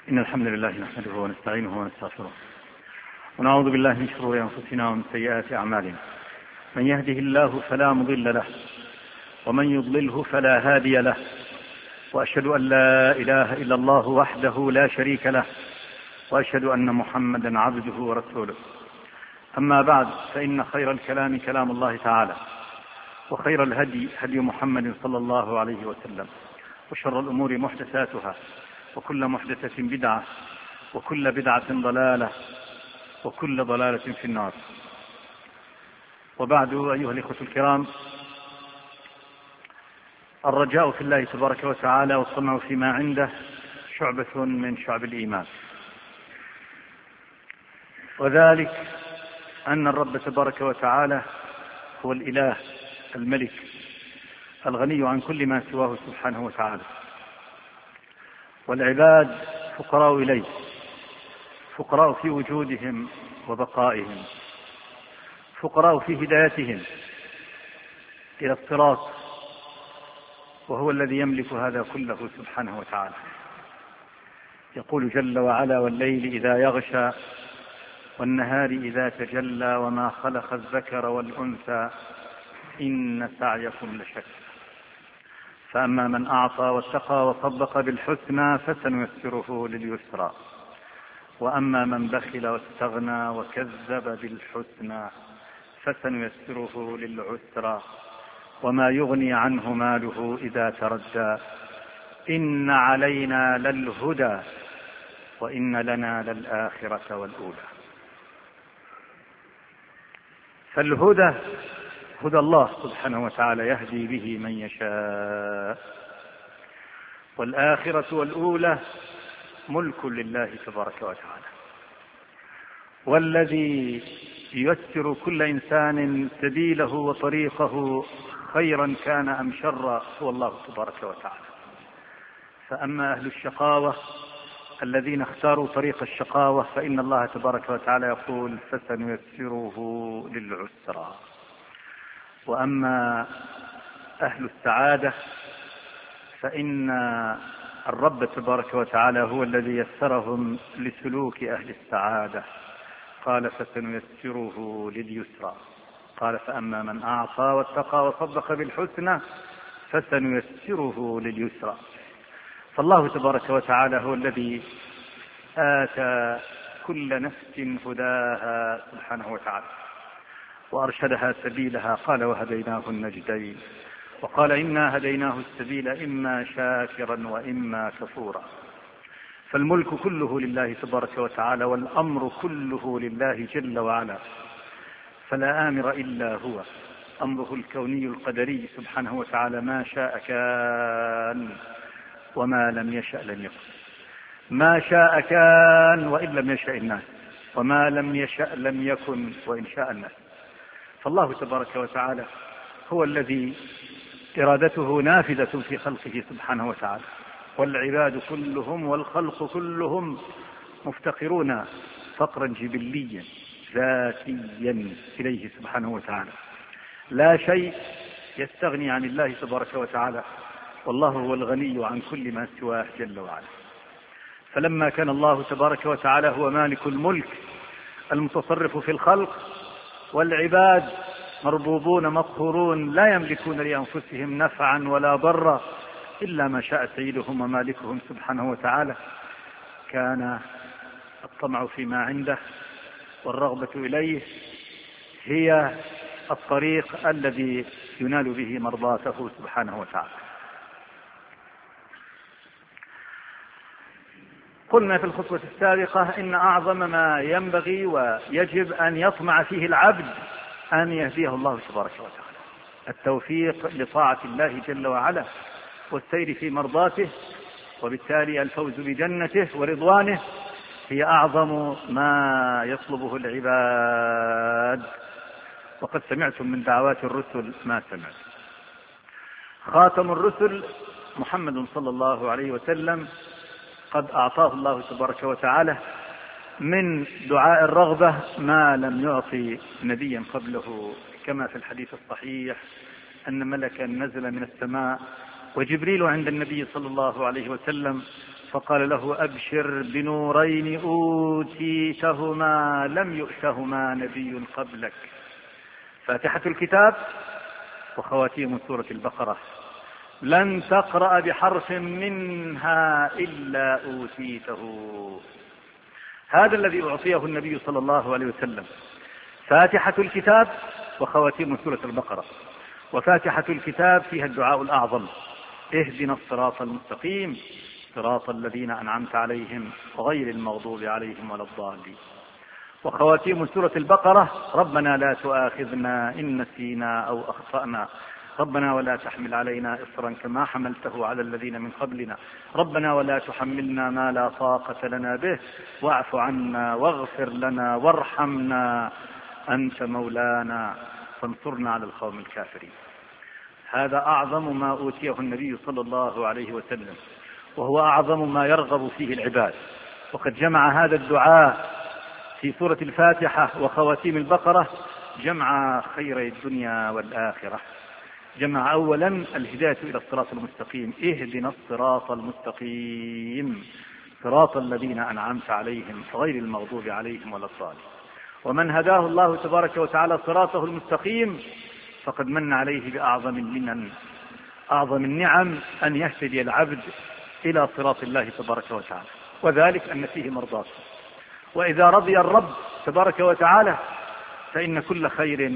إن الحمد لله نحمده ونستعينه ونستغفره ونعوذ بالله من شرور أنفسنا ومن سيئات أعمالنا. من يهده الله فلا مضل له ومن يضلله فلا هادي له، وأشهد أن لا إله إلا الله وحده لا شريك له، وأشهد أن محمدا عبده ورسوله. أما بعد، فإن خير الكلام كلام الله تعالى، وخير الهدي هدي محمد صلى الله عليه وسلم، وشر الأمور محدثاتها، وكل محدثة بدعة، وكل بدعة ضلالة، وكل ضلالة في النار. وبعد، أيها الإخوة الكرام، الرجاء في الله تبارك وتعالى والطمع فيما عنده شعبة من شعب الإيمان، وذلك أن الرب تبارك وتعالى هو الإله الملك الغني عن كل ما سواه سبحانه وتعالى، والعباد فقراء إليه، فقراء في وجودهم وبقائهم، فقراء في هدايتهم إلى الصراط، وهو الذي يملك هذا كله سبحانه وتعالى. يقول جل وعلا: والليل إذا يغشى والنهار إذا تجلى وما خلق الذكر والأنثى إن سعيكم لشتى، فأما من أعطى واتقى وصدق بالحسنى فسنيسره لليسرى، وأما من بخل واستغنى وكذب بالحسنى فسنيسره للعسرى، وما يغني عنه ماله إذا تردى، إن علينا للهدى وإن لنا للآخرة والأولى. فالهدى هدى الله سبحانه وتعالى يهدي به من يشاء، والآخرة والأولى ملك لله تبارك وتعالى، والذي ييسر كل إنسان سبيله وطريقه خيرا كان أم شرا هو الله تبارك وتعالى. فأما أهل الشقاوة الذين اختاروا طريق الشقاوة فإن الله تبارك وتعالى يقول: فسنيسره للعسرى. وأما أهل السعادة فإن الرب تبارك وتعالى هو الذي يسرهم لسلوك أهل السعادة، قال: فسنيسره لليسرى. قال: فأما من أعطى واتقى وصدق بالحسنى فسنيسره لليسرى. فالله تبارك وتعالى هو الذي آتى كل نفس هداها سبحانه وتعالى وأرشدها سبيلها. قال: وهديناه النجدين، وقال: إنا هديناه السبيل إما شاكرا وإما كفورا. فالملك كله لله تبارك وتعالى، والأمر كله لله جل وعلا، فلا آمر إلا هو. أمره الكوني القدري سبحانه وتعالى، ما شاء كان وما لم يشأ لم يكن. ما شاء كان وإن لم يشأ الناس، وما لم يشأ لم يكن وإن شاء الناس. فالله تبارك وتعالى هو الذي إرادته نافذة في خلقه سبحانه وتعالى، والعباد كلهم والخلق كلهم مفتقرون فقرا جبليا ذاتيا إليه سبحانه وتعالى. لا شيء يستغني عن الله تبارك وتعالى، والله هو الغني عن كل ما سواه جل وعلا. فلما كان الله تبارك وتعالى هو مالك الملك المتصرف في الخلق، والعباد مربوبون مقهورون لا يملكون لأنفسهم نفعا ولا ضرا إلا ما شاء سيدهم ومالكهم سبحانه وتعالى، كان الطمع فيما عنده والرغبة إليه هي الطريق الذي ينال به مرضاته سبحانه وتعالى. قلنا في الخطوة السابقة إن أعظم ما ينبغي ويجب أن يطمع فيه العبد أن يهديه الله تبارك وتعالى، التوفيق لطاعة الله جل وعلا والسير في مرضاته، وبالتالي الفوز بجنته ورضوانه هي أعظم ما يطلبه العباد. وقد سمعتم من دعوات الرسل ما سمعت. خاتم الرسل محمد صلى الله عليه وسلم قد أعطاه الله تبارك وتعالى من دعاء الرغبة ما لم يعطي نبيا قبله، كما في الحديث الصحيح أن ملكا نزل من السماء وجبريل عند النبي صلى الله عليه وسلم فقال له أبشر بنورين أوتيتهما لم يؤتهما نبي قبلك: فاتحة الكتاب وخواتيم سورة البقرة، لن تقرأ بحرف منها إلا أوتيته. هذا الذي أعطيه النبي صلى الله عليه وسلم، فاتحة الكتاب وخواتيم سورة البقرة. وفاتحة الكتاب فيها الدعاء الأعظم: اهدنا الصراط المستقيم صراط الذين أنعمت عليهم غير المغضوب عليهم ولا الضالين. وخواتيم سورة البقرة: ربنا لا تؤاخذنا إن نسينا أو أخطأنا، ربنا ولا تحمل علينا إصرا كما حملته على الذين من قبلنا، ربنا ولا تحملنا ما لا طاقة لنا به، واعف عنا واغفر لنا وارحمنا أنت مولانا فانصرنا على القوم الكافرين. هذا أعظم ما أوتيه النبي صلى الله عليه وسلم، وهو أعظم ما يرغب فيه العباد. وقد جمع هذا الدعاء في سورة الفاتحة وخواتيم البقرة جمع خيري الدنيا والآخرة. جمع أولا الهداية إلى الصراط المستقيم: اهدنا الصراط المستقيم صراط الذين أنعمت عليهم غير المغضوب عليهم ولا الضالين. ومن هداه الله تبارك وتعالى صراطه المستقيم فقد من عليه بأعظم المنن، أعظم النعم أن يهتدي العبد إلى صراط الله تبارك وتعالى، وذلك أن فيه مرضاته. وإذا رضي الرب تبارك وتعالى فإن كل خير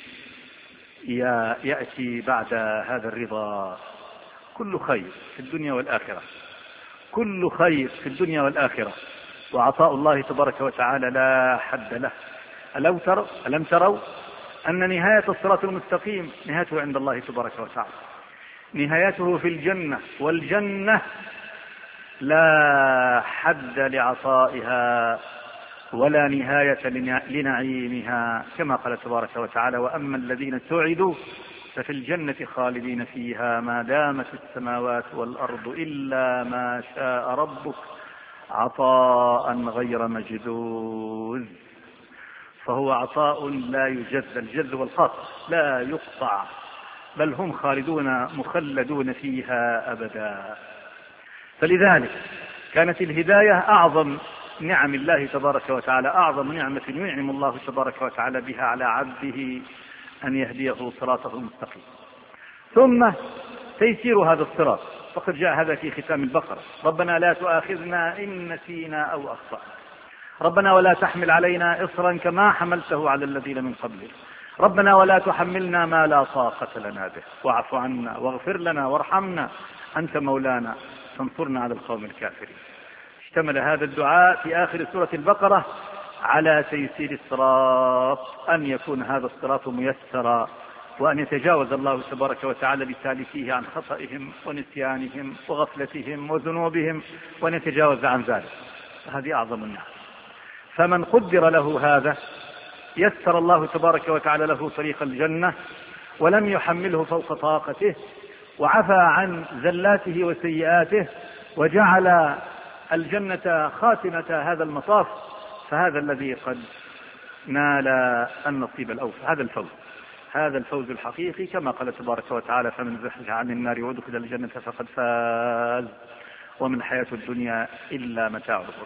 يأتي بعد هذا الرضا، كل خير في الدنيا والآخرة، كل خير في الدنيا والآخرة. وعطاء الله تبارك وتعالى لا حد له. ألم تروا أن نهاية الصراط المستقيم نهايته عند الله تبارك وتعالى، نهايته في الجنة، والجنة لا حد لعطائها ولا نهاية لنعيمها، كما قال تبارك وتعالى: وأما الذين سعدوا ففي الجنة خالدين فيها ما دامت السماوات والأرض إلا ما شاء ربك عطاء غير مجذوذ. فهو عطاء لا يجذ، الجذ والقطع لا يقطع، بل هم خالدون مخلدون فيها أبدا. فلذلك كانت الهداية أعظم نعم الله تبارك وتعالى، أعظم نعمة ينعم الله تبارك وتعالى بها على عبده أن يهديه صراطه المستقيم. ثم تيسير هذا الصراط، فقد جاء هذا في ختام البقرة: ربنا لا تؤاخذنا إن نسينا أو أخطأنا، ربنا ولا تحمل علينا إصرا كما حملته على الذين من قبلنا، ربنا ولا تحملنا ما لا طاقة لنا به، واعف عنا واغفر لنا وارحمنا أنت مولانا فانصرنا على القوم الكافرين. اشتمل هذا الدعاء في آخر سورة البقرة على تيسير الصراط، أن يكون هذا الصراط ميسرا، وأن يتجاوز الله تبارك وتعالى لسالكيه عن خطئهم ونسيانهم وغفلتهم وذنوبهم، وأن يتجاوز عن ذلك. هذه أعظم النعم. فمن قدر له هذا يسر الله تبارك وتعالى له طريق الجنة، ولم يحمله فوق طاقته، وعفى عن زلاته وسيئاته، وجعل الجنة خاتمة هذا المطاف. فهذا الذي قد نال النصيب الأوفى، هذا الفوز الحقيقي، كما قال تبارك وتعالى: فمن زحزح عن النار وادخل الجنة فقد فاز وما الحياة الدنيا إلا متاع الغرور.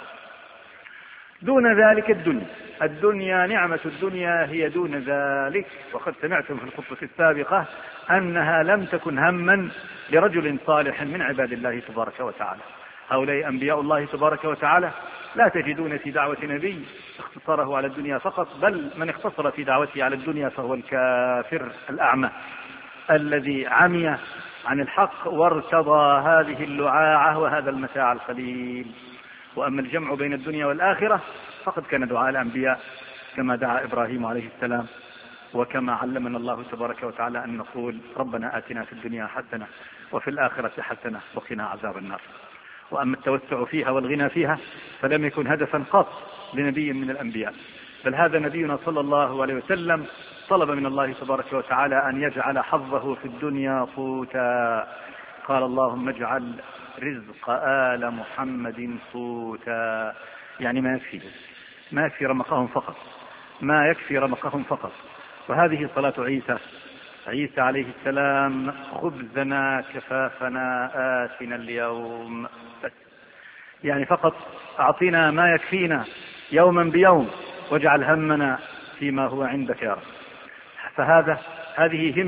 دون ذلك الدنيا نعمة الدنيا هي دون ذلك. وقد سمعتم في الخطبة السابقة أنها لم تكن هما لرجل صالح من عباد الله تبارك وتعالى. هؤلاء أنبياء الله تبارك وتعالى، لا تجدون في دعوة نبي اختصاره على الدنيا فقط، بل من اختصر في دعوته على الدنيا فهو الكافر الأعمى الذي عمي عن الحق وارتضى هذه اللعاعة وهذا المتاع القليل. وأما الجمع بين الدنيا والآخرة فقد كان دعاء الأنبياء، كما دعا إبراهيم عليه السلام، وكما علمنا الله تبارك وتعالى أن نقول: ربنا آتنا في الدنيا حسنة وفي الآخرة حسنة وقنا عذاب النار. وأما التوسع فيها والغنى فيها فلم يكن هدفا قط لنبي من الأنبياء، بل هذا نبينا صلى الله عليه وسلم طلب من الله تبارك وتعالى أن يجعل حظه في الدنيا قوتا. قال: اللهم اجعل رزق آل محمد قوتا، يعني ما يكفي رمقهم فقط. وهذه صلاة عيسى عليه السلام: خبزنا كفافنا آتنا اليوم. يعني فقط أعطينا ما يكفينا يوما بيوم واجعل همنا فيما هو عندك يا رب. هذه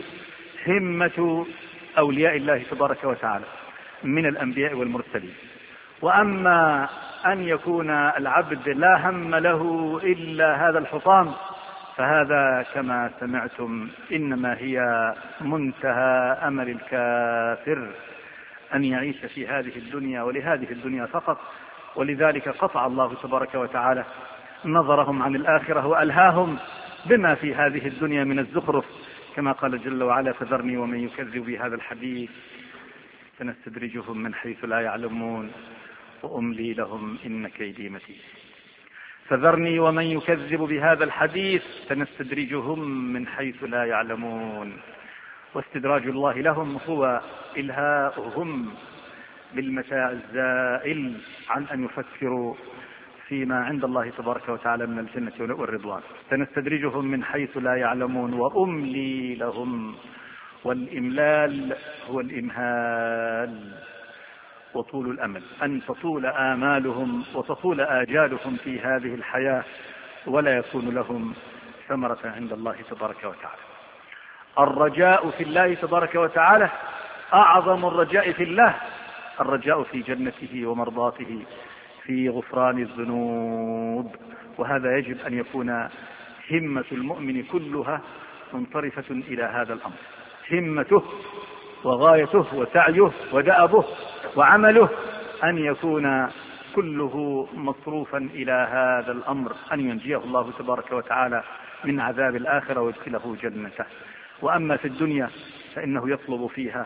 همة أولياء الله تبارك وتعالى من الأنبياء والمرسلين. وأما أن يكون العبد لا هم له إلا هذا الحطام، فهذا كما سمعتم إنما هي منتهى أمل الكافر أن يعيش في هذه الدنيا ولهذه الدنيا فقط. ولذلك قطع الله تبارك وتعالى نظرهم عن الآخرة وألهاهم بما في هذه الدنيا من الزخرف، كما قال جل وعلا: فذرني ومن يكذب بهذا الحديث سنستدرجهم من حيث لا يعلمون وأملي لهم إن كيدي متين. فذرني ومن يكذب بهذا الحديث سنستدرجهم من حيث لا يعلمون. واستدراج الله لهم هو إلهاؤهم بالمتاع الزائل عن أن يفكروا فيما عند الله تبارك وتعالى من الجنة والرضوان. سنستدرجهم من حيث لا يعلمون وأملي لهم. والإملال هو الإمهال وطول الأمل، أن تطول آمالهم وتطول آجالهم في هذه الحياة ولا يكون لهم ثمرة عند الله تبارك وتعالى. الرجاء في الله تبارك وتعالى أعظم الرجاء في الله، الرجاء في جنته ومرضاته، في غفران الذنوب. وهذا يجب أن يكون همة المؤمن كلها منصرفة إلى هذا الأمر، همته وغايته وسعيه ودأبه وعمله أن يكون كله مصروفا إلى هذا الأمر، أن ينجيه الله تبارك وتعالى من عذاب الآخرة ويدخله جنته. وأما في الدنيا فإنه يطلب فيها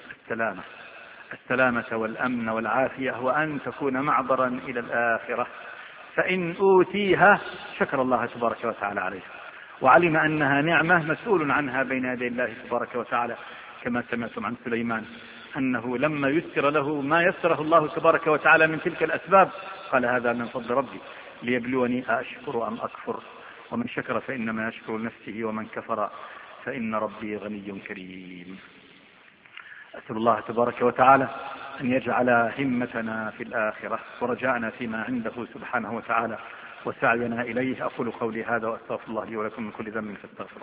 السلامة والأمن والعافية، وأن تكون معبرا إلى الآخرة. فإن أوتيها شكر الله تبارك وتعالى عليها وعلم أنها نعمة مسؤول عنها بين يدي الله تبارك وتعالى، كما سمعتم عن سليمان أنه لما يسر له ما يسره الله تبارك وتعالى من تلك الأسباب قال: هذا من فضل ربي ليبلوني أشكر أم أكفر، ومن شكر فإنما يشكر نفسه ومن كفر فإن ربي غني كريم. أسأل الله تبارك وتعالى أن يجعل همتنا في الآخرة ورجاءنا فيما عنده سبحانه وتعالى وسعينا إليه. أقول قولي هذا وأستغفر الله لي ولكم من كل ذنب فاستغفروه.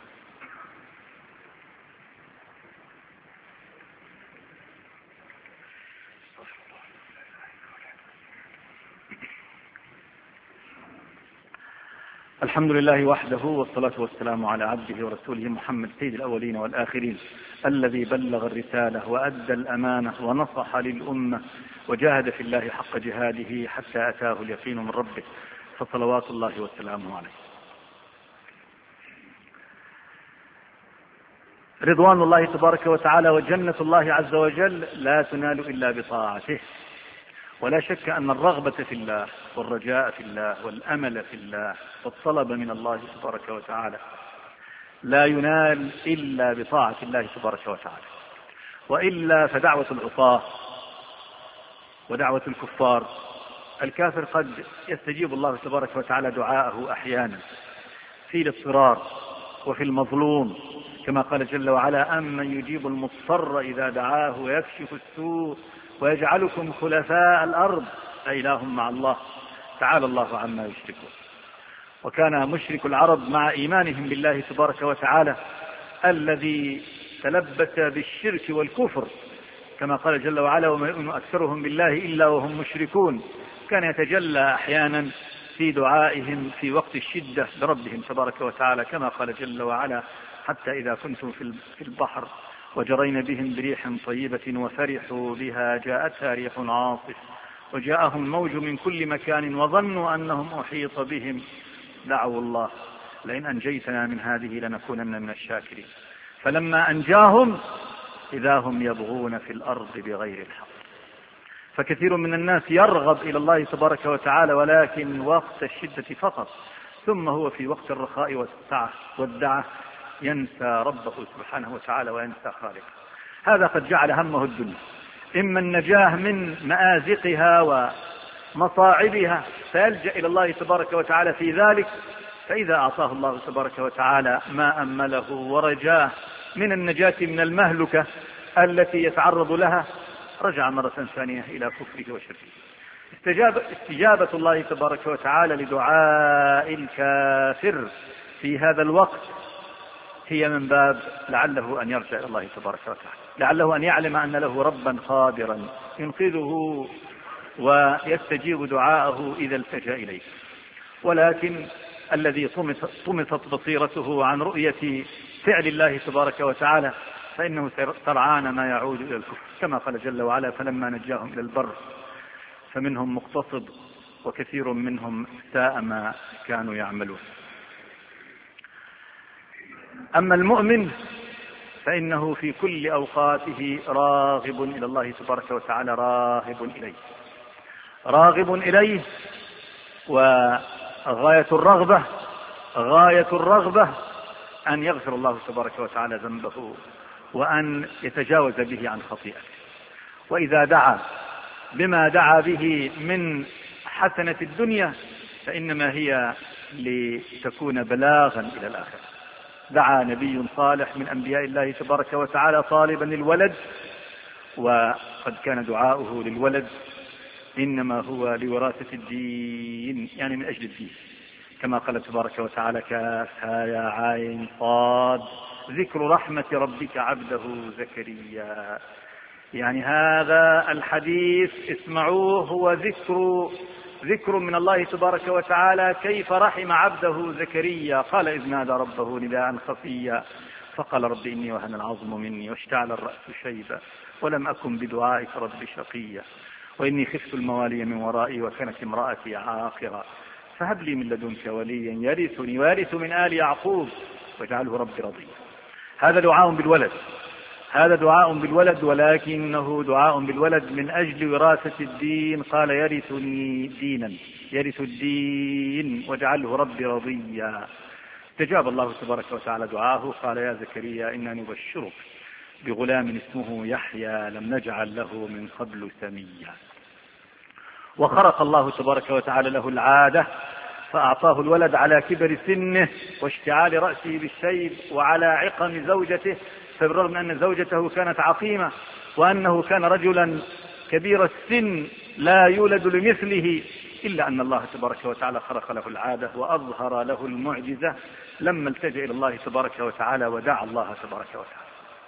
الحمد لله وحده، والصلاة والسلام على عبده ورسوله محمد سيد الأولين والآخرين، الذي بلغ الرسالة وأدى الأمانة ونصح للأمة وجاهد في الله حق جهاده حتى أتاه اليقين من ربه، فصلوات الله وسلامه عليه. رضوان الله تبارك وتعالى وجنة الله عز وجل لا تنال إلا بطاعته. ولا شك أن الرغبة في الله والرجاء في الله والأمل في الله والطلب من الله تبارك وتعالى لا ينال إلا بطاعة الله تبارك وتعالى، وإلا فدعوة العصاة ودعوة الكفار، الكافر قد يستجيب الله تبارك وتعالى دعاءه أحيانا في الاضطرار وفي المظلوم، كما قال جل وعلا: أمن يجيب المضطر إذا دعاه ويكشف السوء ويجعلكم خلفاء الأرض أإله مع الله تعالى الله عما يشركون. وكان مشرك العرب مع إيمانهم بالله تبارك وتعالى الذي تلبس بالشرك والكفر، كما قال جل وعلا: وما يؤمن أكثرهم بالله إلا وهم مشركون، كان يتجلى أحيانا في دعائهم في وقت الشدة بربهم تبارك وتعالى، كما قال جل وعلا: حتى إذا كنتم في البحر وجرين بهم بريح طيبة وفرحوا بها جاءتها ريح عاصف وجاءهم موج من كل مكان وظنوا أنهم أحيط بهم دعوا الله لئن أنجيتنا من هذه لنكونن من الشاكرين، فلما أنجاهم إذا هم يبغون في الأرض بغير الحق. فكثير من الناس يرغب إلى الله تبارك وتعالى ولكن وقت الشدة فقط، ثم هو في وقت الرخاء والسعة والدعة ينسى ربه سبحانه وتعالى وينسى خالقه. هذا قد جعل همه الدنيا، إما النجاة من مآزقها ومصاعبها فيلجأ إلى الله تبارك وتعالى في ذلك، فإذا أعطاه الله تبارك وتعالى ما أمله ورجاه من النجاة من المهلكة التي يتعرض لها رجع مرة ثانية إلى كفره وشركه. استجابة الله تبارك وتعالى لدعاء الكافر في هذا الوقت هي من باب لعله أن يرجع إلى الله تبارك وتعالى، لعله أن يعلم أن له ربا قادرا ينقذه ويستجيب دعاءه إذا التجأ إليه. ولكن الذي طمست بصيرته عن رؤية فعل الله تبارك وتعالى فإنه سرعان ما يعود إلى الكفر، كما قال جل وعلا: فلما نجاهم إلى البر فمنهم مقتصد وكثير منهم ساء ما كانوا يعملون. أما المؤمن فإنه في كل أوقاته راغب إلى الله تبارك وتعالى، راغب إليه، وغاية الرغبة أن يغفر الله تبارك وتعالى ذنبه وأن يتجاوز به عن خطيئته. وإذا دعا بما دعا به من حسنة الدنيا فإنما هي لتكون بلاغا إلى الآخرة. دعا نبي صالح من أنبياء الله تبارك وتعالى طالبا للولد، وقد كان دعاؤه للولد إنما هو لوراثة الدين، يعني من أجل الدين، كما قال تبارك وتعالى: كافها يا عين صاد ذكر رحمة ربك عبده زكريا. يعني هذا الحديث اسمعوه، هو ذكر من الله تبارك وتعالى كيف رحم عبده زكريا. قال إذ نادى ربه نداء خفيا فقال: رب إني وهن العظم مني واشتعل الرأس شيبا ولم أكن بدعائك رب شقيا وإني خفت الموالي من ورائي وكانت امرأتي عاقرا فهب لي من لدنك وليا يرثني ويرث من آل يعقوب واجعله ربي رضيا. هذا دعاء بالولد، ولكنه دعاء بالولد من أجل وراثة الدين. قال: يرث الدين واجعله ربي رضيا. استجاب الله تبارك وتعالى دعاه. قال: يا زكريا إنا نبشرك بغلام اسمه يحيى لم نجعل له من قبل سميا. وخرق الله تبارك وتعالى له العادة فأعطاه الولد على كبر سنه واشتعال رأسه بالشيب وعلى عقم زوجته، فبالرغم أن زوجته كانت عقيمة وأنه كان رجلا كبير السن لا يولد لمثله، إلا أن الله تبارك وتعالى خرق له العادة وأظهر له المعجزة لما التجأ إلى الله تبارك وتعالى ودعا الله تبارك وتعالى.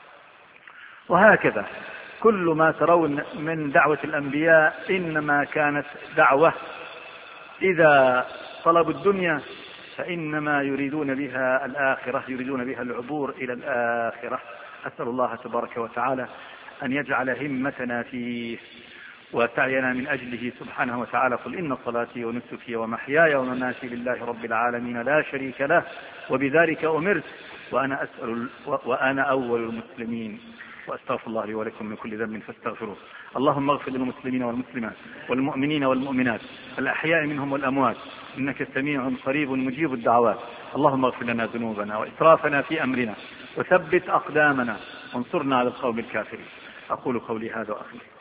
وهكذا كل ما ترون من دعوة الأنبياء إنما كانت دعوة إذا طلبوا الدنيا فإنما يريدون بها الآخرة، يريدون بها العبور إلى الآخرة. أسأل الله تبارك وتعالى أن يجعل همتنا فيه وسعينا من أجله سبحانه وتعالى. قل إن صلاتي ونسكي ومحياي ومماتي لله رب العالمين لا شريك له وبذلك أمرت وأنا أول المسلمين. وأستغفر الله لي ولكم من كل ذنب فاستغفروه. اللهم اغفر للمسلمين والمسلمات والمؤمنين والمؤمنات الأحياء منهم والأموات إنك سميع قريب مجيب الدعوات. اللهم اغفر لنا ذنوبنا وإسرافنا في أمرنا وثبت أقدامنا وانصرنا على القوم الكافرين. أقول قولي هذا وأخلص.